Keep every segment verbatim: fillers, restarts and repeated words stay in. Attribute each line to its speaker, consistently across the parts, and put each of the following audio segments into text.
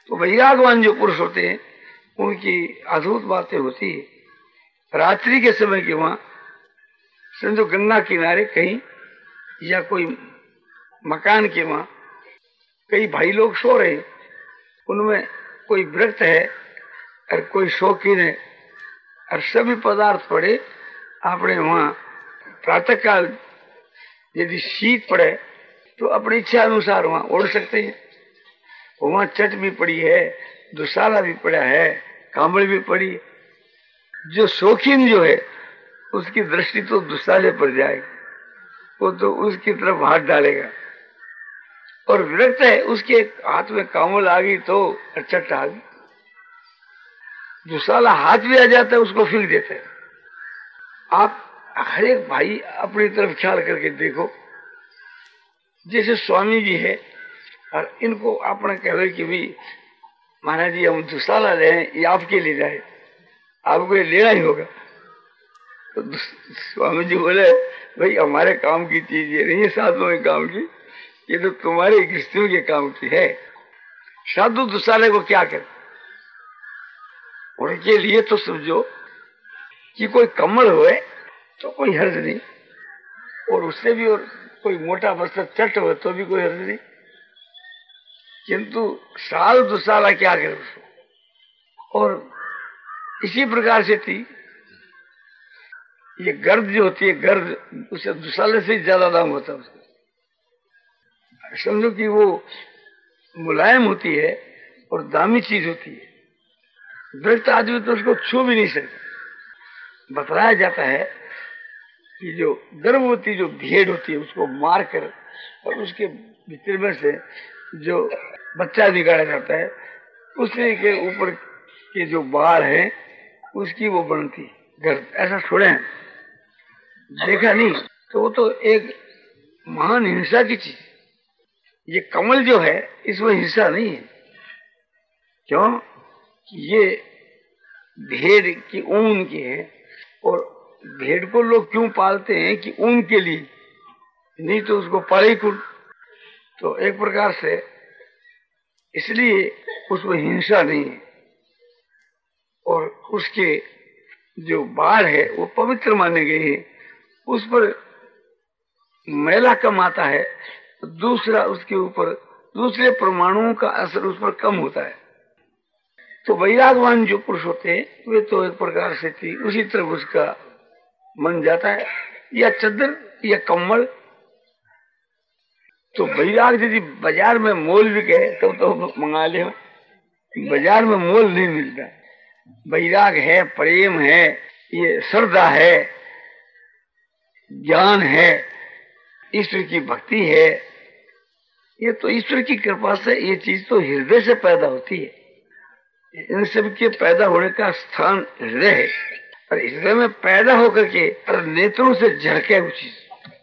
Speaker 1: तो वैरागवान जो पुरुष होते हैं उनकी अद्भुत बातें होती है। रात्रि के समय के वहां समझो गंगा किनारे कहीं या कोई मकान के वहां कई भाई लोग सो रहे, उनमें कोई व्रत है और कोई शौकीन है और सभी पदार्थ पड़े आपने वहां प्रातः काल यदि शीत पड़े तो अपनी इच्छा अनुसार वहां ओढ़ सकते हैं। वहां चट भी पड़ी है, दुशाला भी पड़ा है, कांबड़ भी पड़ी। जो शौकीन जो है उसकी दृष्टि तो दुशाले पर जाएगी, वो तो उसकी तरफ हाथ डालेगा। और विरक्त है उसके हाथ में कांवल आ गई तो चट आ गई, दुशाला हाथ भी आ जाता है उसको फेंक देते हैं। आप हर एक भाई अपनी तरफ ख्याल करके देखो, जैसे स्वामी जी है और इनको आपने कहे कि भी महाराज जी हम दुशाला ले ये आपके लिए जाए, आपको ये लेना ही होगा। तो स्वामी जी बोले भाई हमारे काम की चीज ये नहीं है, साधुओं के काम की, ये तो तुम्हारे गृहस्थियों के काम की है। साधु दुशाले को क्या करे, उनके लिए तो समझो कि कोई कमल हुए तो कोई हर्ज नहीं, और उससे भी और कोई मोटा वस्त्र चट हो तो भी कोई हर्ज नहीं, किंतु साल दुशाला क्या करे उसको। और इसी प्रकार से थी ये गर्द जो होती है, गर्द उसे दुशाले से ज्यादा दाम होता है उसका। समझो कि वो मुलायम होती है और दामी चीज होती है, वृक्ष आदमी तो उसको छू भी नहीं सकता। बताया जाता है कि जो गर्भवती जो भेड़ होती है उसको मार कर और उसके भीतर में से जो बच्चा निकाला जाता है, उसी के ऊपर के जो बाल है उसकी वो बनती गर्भ। ऐसा छोड़े हैं, देखा नहीं तो वो तो एक महान हिंसा की चीज। ये कमल जो है इसमें हिंसा नहीं है, क्यों कि ये भेड़ की ऊन की है, और भेड़ को लोग क्यों पालते हैं कि ऊन के लिए, नहीं तो उसको पाले कुल। तो एक प्रकार से इसलिए उसमें हिंसा नहीं है, और उसके जो बाल है वो पवित्र माने गए हैं, उस पर मैला कम आता है, दूसरा उसके ऊपर दूसरे परमाणुओं का असर उस पर कम होता है। तो वैरागवान जो पुरुष होते हैं वे तो एक प्रकार से थी उसी तरफ उसका मन जाता है, या चद्दर या कम्बल। तो वैराग यदि बाजार में मोल भी कहे तो, तो मंगा ले, बाजार में मोल नहीं मिलता। वैराग है, प्रेम है, ये श्रद्धा है, ज्ञान है, ईश्वर की भक्ति है। ये तो ईश्वर की कृपा से ये चीज तो हृदय से पैदा होती है। इन सब के पैदा होने का स्थान हृदय है, और हृदय में पैदा होकर के और नेत्रों से झलके वो चीज,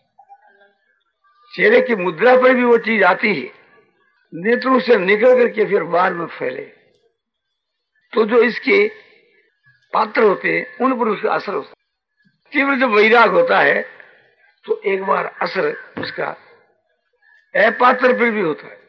Speaker 1: चेहरे की मुद्रा पर भी वो चीज आती है, नेत्रों से निकल करके फिर बाहर में फैले। तो जो इसके पात्र होते हैं उन पर उसका असर होता है। तीव्र जब वैराग होता है तो एक बार असर उसका अपात्र पर भी होता है।